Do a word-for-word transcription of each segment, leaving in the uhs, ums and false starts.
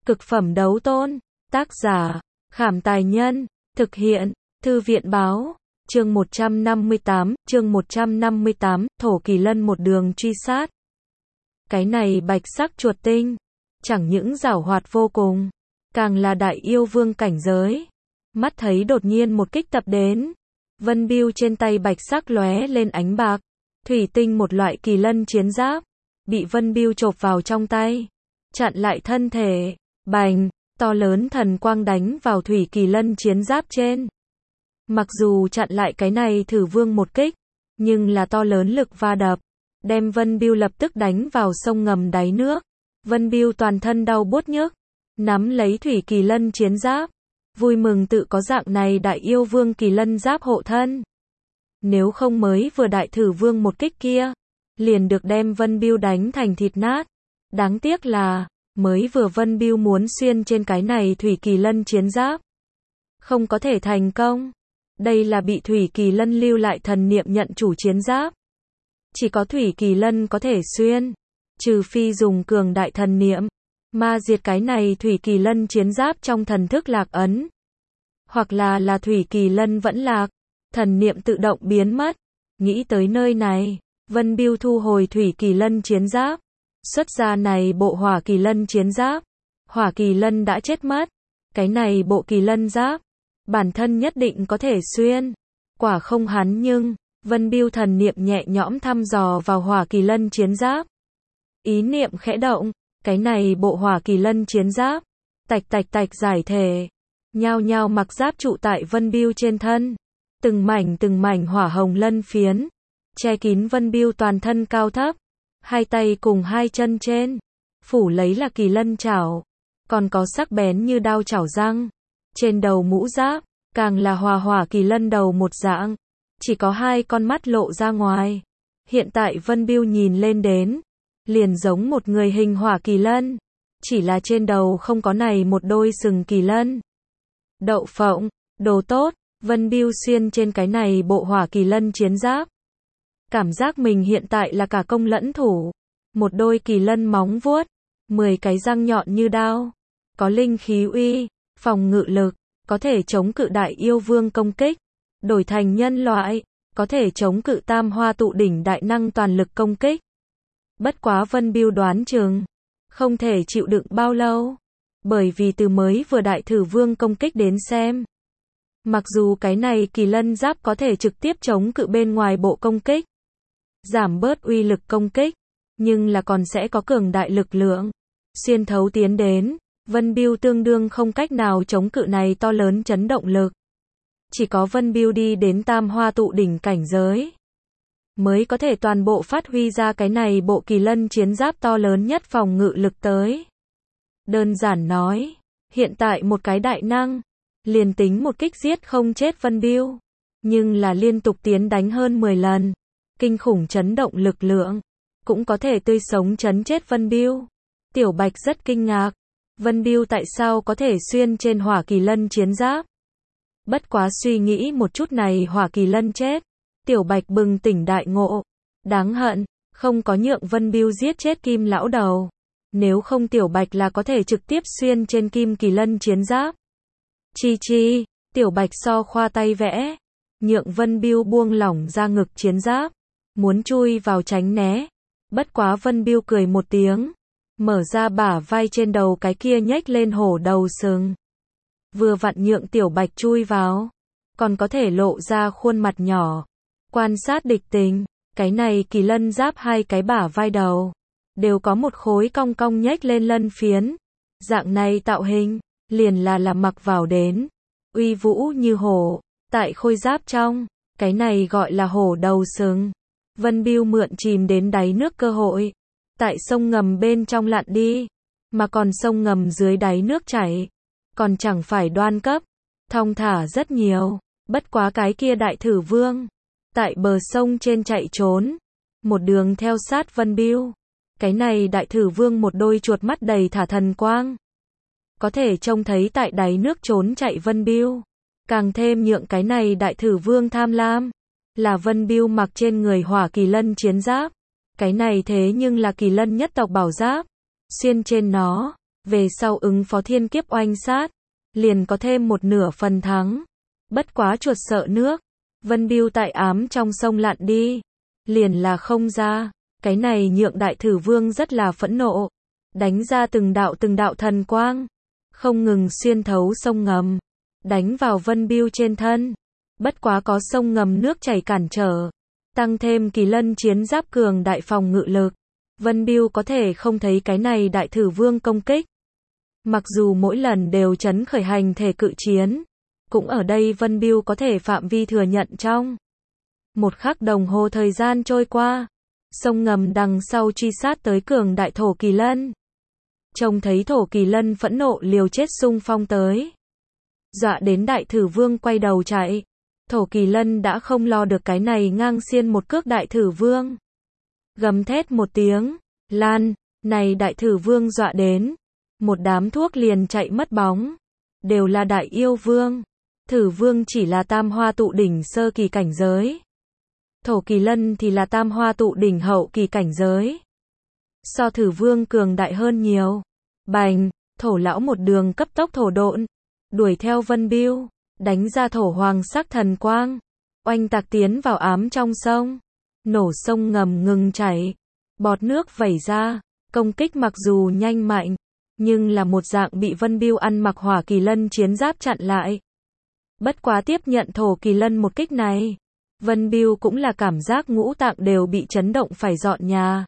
Cực phẩm đấu tôn. Tác giả, Khảm Tài Nhân. Thực hiện, Thư viện Báo. Chương một trăm năm mươi tám, chương một trăm năm mươi tám, Thổ Kỳ Lân một đường truy sát. Cái này bạch sắc chuột tinh, chẳng những giảo hoạt vô cùng, càng là đại yêu vương cảnh giới. Mắt thấy đột nhiên một kích tập đến, vân bưu trên tay bạch sắc lóe lên ánh bạc, thủy tinh một loại kỳ lân chiến giáp, bị vân bưu chộp vào trong tay, chặn lại thân thể, bành, to lớn thần quang đánh vào thủy kỳ lân chiến giáp trên. Mặc dù chặn lại cái này thử vương một kích, nhưng là to lớn lực va đập, đem Vân Bưu lập tức đánh vào sông ngầm đáy nước. Vân Bưu toàn thân đau buốt nhức, nắm lấy thủy kỳ lân chiến giáp, vui mừng tự có dạng này đại yêu vương kỳ lân giáp hộ thân. Nếu không mới vừa đại thử vương một kích kia, liền được đem Vân Bưu đánh thành thịt nát. Đáng tiếc là, mới vừa Vân Bưu muốn xuyên trên cái này thủy kỳ lân chiến giáp, không có thể thành công. Đây là bị thủy kỳ lân lưu lại thần niệm nhận chủ chiến giáp. Chỉ có thủy kỳ lân có thể xuyên, trừ phi dùng cường đại thần niệm, ma diệt cái này thủy kỳ lân chiến giáp trong thần thức lạc ấn. Hoặc là là thủy kỳ lân vẫn lạc, thần niệm tự động biến mất. Nghĩ tới nơi này, Vân Bưu thu hồi thủy kỳ lân chiến giáp, xuất ra này bộ hỏa kỳ lân chiến giáp. Hỏa kỳ lân đã chết mất, cái này bộ kỳ lân giáp, bản thân nhất định có thể xuyên. Quả không hắn nhưng, Vân Bưu thần niệm nhẹ nhõm thăm dò vào hỏa kỳ lân chiến giáp. Ý niệm khẽ động, cái này bộ hỏa kỳ lân chiến giáp, tạch tạch tạch giải thể, nhao nhao mặc giáp trụ tại Vân Bưu trên thân. Từng mảnh từng mảnh hỏa hồng lân phiến, che kín Vân Bưu toàn thân cao thấp, hai tay cùng hai chân trên, phủ lấy là kỳ lân chảo, còn có sắc bén như đao chảo răng. Trên đầu mũ giáp, càng là hòa hỏa kỳ lân đầu một dạng, chỉ có hai con mắt lộ ra ngoài. Hiện tại Vân Bưu nhìn lên đến, liền giống một người hình hỏa kỳ lân, chỉ là trên đầu không có này một đôi sừng kỳ lân. Đậu phộng, đồ tốt, Vân Bưu xuyên trên cái này bộ hỏa kỳ lân chiến giáp. Cảm giác mình hiện tại là cả công lẫn thủ, một đôi kỳ lân móng vuốt, mười cái răng nhọn như đao, có linh khí uy, phòng ngự lực, có thể chống cự đại yêu vương công kích. Đổi thành nhân loại, có thể chống cự tam hoa tụ đỉnh đại năng toàn lực công kích. Bất quá Vân Bưu đoán chừng, không thể chịu đựng bao lâu. Bởi vì từ mới vừa đại thử vương công kích đến xem, mặc dù cái này kỳ lân giáp có thể trực tiếp chống cự bên ngoài bộ công kích, giảm bớt uy lực công kích, nhưng là còn sẽ có cường đại lực lượng xuyên thấu tiến đến. Vân Bưu tương đương không cách nào chống cự này to lớn chấn động lực. Chỉ có Vân Bưu đi đến tam hoa tụ đỉnh cảnh giới, mới có thể toàn bộ phát huy ra cái này bộ kỳ lân chiến giáp to lớn nhất phòng ngự lực tới. Đơn giản nói, hiện tại một cái đại năng, liền tính một kích giết không chết Vân Bưu, nhưng là liên tục tiến đánh hơn mười lần, kinh khủng chấn động lực lượng, cũng có thể tươi sống chấn chết Vân Bưu. Tiểu Bạch rất kinh ngạc, Vân Bưu tại sao có thể xuyên trên hỏa kỳ lân chiến giáp. Bất quá suy nghĩ một chút này hỏa kỳ lân chết, Tiểu Bạch bừng tỉnh đại ngộ. Đáng hận, không có nhượng Vân Bưu giết chết Kim lão đầu. Nếu không Tiểu Bạch là có thể trực tiếp xuyên trên Kim kỳ lân chiến giáp. Chi chi, Tiểu Bạch so khoa tay vẽ, nhượng Vân Bưu buông lỏng ra ngực chiến giáp, muốn chui vào tránh né. Bất quá Vân Bưu cười một tiếng, mở ra bả vai trên đầu cái kia nhếch lên hổ đầu sừng. Vừa vặn nhượng Tiểu Bạch chui vào, còn có thể lộ ra khuôn mặt nhỏ, quan sát địch tình. Cái này kỳ lân giáp hai cái bả vai đầu, đều có một khối cong cong nhếch lên lân phiến. Dạng này tạo hình, liền là là mặc vào đến, uy vũ như hổ, tại khôi giáp trong, cái này gọi là hổ đầu sừng. Vân Bưu mượn chìm đến đáy nước cơ hội, tại sông ngầm bên trong lặn đi, mà còn sông ngầm dưới đáy nước chảy, còn chẳng phải đoan cấp, thong thả rất nhiều. Bất quá cái kia đại thử vương, tại bờ sông trên chạy trốn, một đường theo sát Vân Bưu. Cái này đại thử vương một đôi chuột mắt đầy thả thần quang, có thể trông thấy tại đáy nước trốn chạy Vân Bưu. Càng thêm nhượng cái này đại thử vương tham lam, là Vân Bưu mặc trên người hỏa kỳ lân chiến giáp. Cái này thế nhưng là kỳ lân nhất tộc bảo giáp, xuyên trên nó, về sau ứng phó thiên kiếp oanh sát, liền có thêm một nửa phần thắng. Bất quá chuột sợ nước, Vân Bưu tại ám trong sông lặn đi, liền là không ra. Cái này nhượng Đại Thử Vương rất là phẫn nộ, đánh ra từng đạo từng đạo thần quang, không ngừng xuyên thấu sông ngầm, đánh vào Vân Bưu trên thân. Bất quá có sông ngầm nước chảy cản trở, tăng thêm kỳ lân chiến giáp cường đại phòng ngự lực, Vân Bưu có thể không thấy cái này Đại Thử Vương công kích. Mặc dù mỗi lần đều chấn khởi hành thể cự chiến, cũng ở đây Vân Bưu có thể phạm vi thừa nhận trong. Một khắc đồng hồ thời gian trôi qua, sông ngầm đằng sau truy sát tới cường đại thổ kỳ lân. Trông thấy thổ kỳ lân phẫn nộ liều chết xung phong tới, dọa đến Đại Thử Vương quay đầu chạy. Thổ kỳ lân đã không lo được cái này ngang xiên một cước Đại Thử Vương. Gầm thét một tiếng, lan, này Đại Thử Vương dọa đến, một đám thuốc liền chạy mất bóng. Đều là đại yêu vương, Thử Vương chỉ là tam hoa tụ đỉnh sơ kỳ cảnh giới. Thổ kỳ lân thì là tam hoa tụ đỉnh hậu kỳ cảnh giới. So Thử Vương cường đại hơn nhiều. Bành, thổ lão một đường cấp tốc thổ độn, đuổi theo Vân Bưu, đánh ra thổ hoàng sắc thần quang, oanh tạc tiến vào ám trong sông. Nổ sông ngầm ngừng chảy, bọt nước vẩy ra, công kích mặc dù nhanh mạnh, nhưng là một dạng bị Vân Bưu ăn mặc hỏa kỳ lân chiến giáp chặn lại. Bất quá tiếp nhận thổ kỳ lân một kích này, Vân Bưu cũng là cảm giác ngũ tạng đều bị chấn động phải dọn nhà.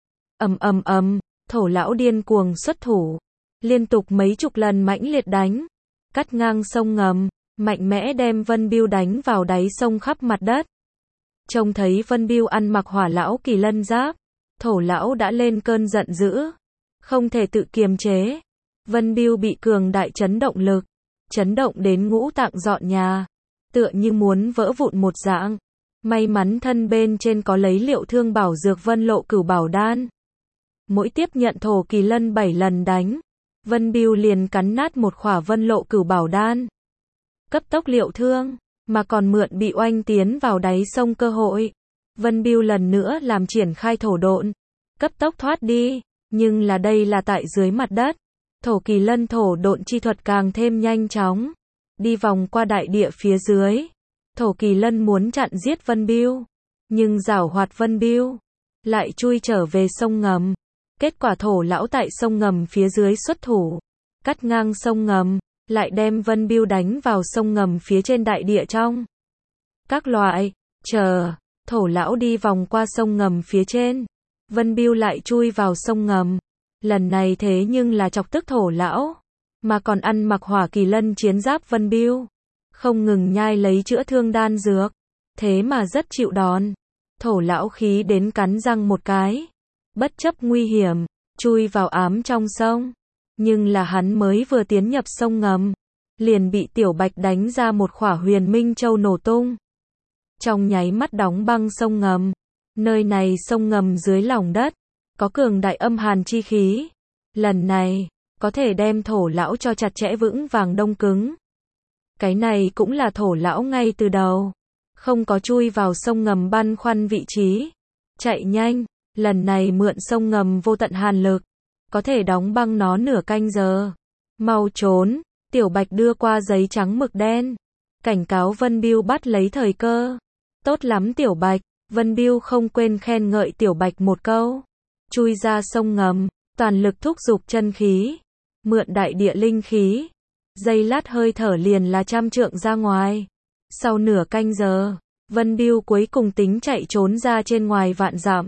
Ầm ầm ầm, thổ lão điên cuồng xuất thủ, liên tục mấy chục lần mãnh liệt đánh, cắt ngang sông ngầm, mạnh mẽ đem Vân Bưu đánh vào đáy sông khắp mặt đất. Trông thấy Vân Bưu ăn mặc hỏa lão kỳ lân giáp, thổ lão đã lên cơn giận dữ, không thể tự kiềm chế. Vân Bưu bị cường đại chấn động lực, chấn động đến ngũ tạng dọn nhà, tựa như muốn vỡ vụn một dạng. May mắn thân bên trên có lấy liệu thương bảo dược Vân Lộ Cửu Bảo Đan. Mỗi tiếp nhận thổ kỳ lân bảy lần đánh, Vân Bưu liền cắn nát một khỏa Vân Lộ Cửu Bảo Đan. Cấp tốc liệu thương, mà còn mượn bị oanh tiến vào đáy sông cơ hội. Vân Bưu lần nữa làm triển khai thổ độn, cấp tốc thoát đi, nhưng là đây là tại dưới mặt đất. Thổ kỳ lân thổ độn chi thuật càng thêm nhanh chóng, đi vòng qua đại địa phía dưới. Thổ kỳ lân muốn chặn giết Vân Bưu, nhưng giảo hoạt Vân Bưu lại chui trở về sông ngầm. Kết quả thổ lão tại sông ngầm phía dưới xuất thủ, cắt ngang sông ngầm, lại đem Vân Bưu đánh vào sông ngầm phía trên đại địa trong. Các loại, chờ, thổ lão đi vòng qua sông ngầm phía trên, Vân Bưu lại chui vào sông ngầm. Lần này thế nhưng là chọc tức thổ lão, mà còn ăn mặc hỏa kỳ lân chiến giáp Vân Bưu, không ngừng nhai lấy chữa thương đan dược, thế mà rất chịu đòn. Thổ lão khí đến cắn răng một cái, bất chấp nguy hiểm, chui vào ám trong sông. Nhưng là hắn mới vừa tiến nhập sông ngầm, liền bị Tiểu Bạch đánh ra một khỏa huyền minh châu nổ tung. Trong nháy mắt đóng băng sông ngầm. Nơi này sông ngầm dưới lòng đất, có cường đại âm hàn chi khí. Lần này, có thể đem thổ lão cho chặt chẽ vững vàng đông cứng. Cái này cũng là thổ lão ngay từ đầu, không có chui vào sông ngầm băn khoăn vị trí. Chạy nhanh, lần này mượn sông ngầm vô tận hàn lực, có thể đóng băng nó nửa canh giờ. Mau trốn, Tiểu Bạch đưa qua giấy trắng mực đen, cảnh cáo Vân Bưu bắt lấy thời cơ. Tốt lắm Tiểu Bạch, Vân Bưu không quên khen ngợi Tiểu Bạch một câu. Chui ra sông ngầm, toàn lực thúc giục chân khí, mượn đại địa linh khí. Giây lát hơi thở liền là trăm trượng ra ngoài. Sau nửa canh giờ, Vân Bưu cuối cùng tính chạy trốn ra trên ngoài vạn dặm.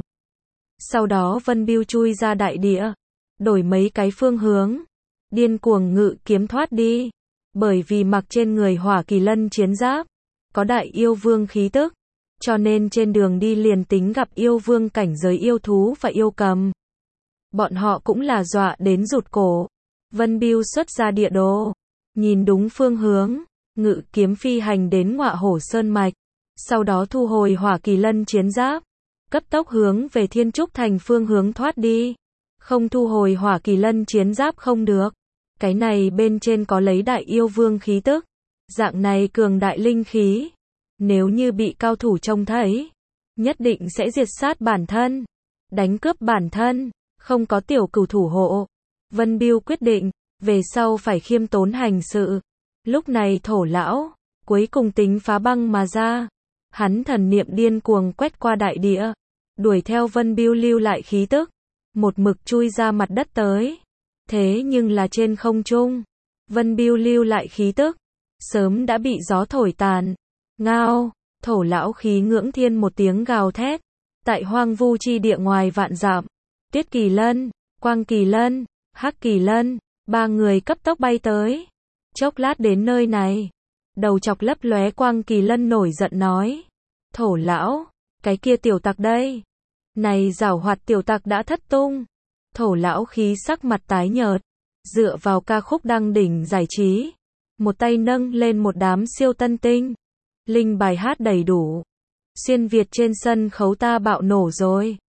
Sau đó Vân Bưu chui ra đại địa, đổi mấy cái phương hướng, điên cuồng ngự kiếm thoát đi. Bởi vì mặc trên người hỏa kỳ lân chiến giáp, có đại yêu vương khí tức, cho nên trên đường đi liền tính gặp yêu vương cảnh giới yêu thú và yêu cầm, bọn họ cũng là dọa đến rụt cổ. Vân Bưu xuất ra địa đồ, nhìn đúng phương hướng, ngự kiếm phi hành đến Ngọa Hổ Sơn Mạch, sau đó thu hồi hỏa kỳ lân chiến giáp, cấp tốc hướng về Thiên Trúc Thành phương hướng thoát đi. Không thu hồi hỏa kỳ lân chiến giáp không được, cái này bên trên có lấy đại yêu vương khí tức, dạng này cường đại linh khí, nếu như bị cao thủ trông thấy, nhất định sẽ diệt sát bản thân, đánh cướp bản thân. Không có tiểu cửu thủ hộ, Vân Bưu quyết định, về sau phải khiêm tốn hành sự. Lúc này Thổ lão, cuối cùng tính phá băng mà ra. Hắn thần niệm điên cuồng quét qua đại địa, đuổi theo Vân Bưu lưu lại khí tức, một mực chui ra mặt đất tới. Thế nhưng là trên không trung, Vân Bưu lưu lại khí tức, sớm đã bị gió thổi tàn. Ngao, Thổ lão khí ngưỡng thiên một tiếng gào thét. Tại hoang vu chi địa ngoài vạn dặm, Tuyết Kỳ Lân, Quang Kỳ Lân, Hắc Kỳ Lân, ba người cấp tốc bay tới. Chốc lát đến nơi này, đầu chọc lấp lóe Quang Kỳ Lân nổi giận nói. Thổ lão, cái kia tiểu tặc đây. Này giảo hoạt tiểu tặc đã thất tung. Thổ lão khí sắc mặt tái nhợt, dựa vào ca khúc đăng đỉnh giải trí. Một tay nâng lên một đám siêu tân tinh. Linh bài hát đầy đủ. Xuyên Việt trên sân khấu ta bạo nổ rồi.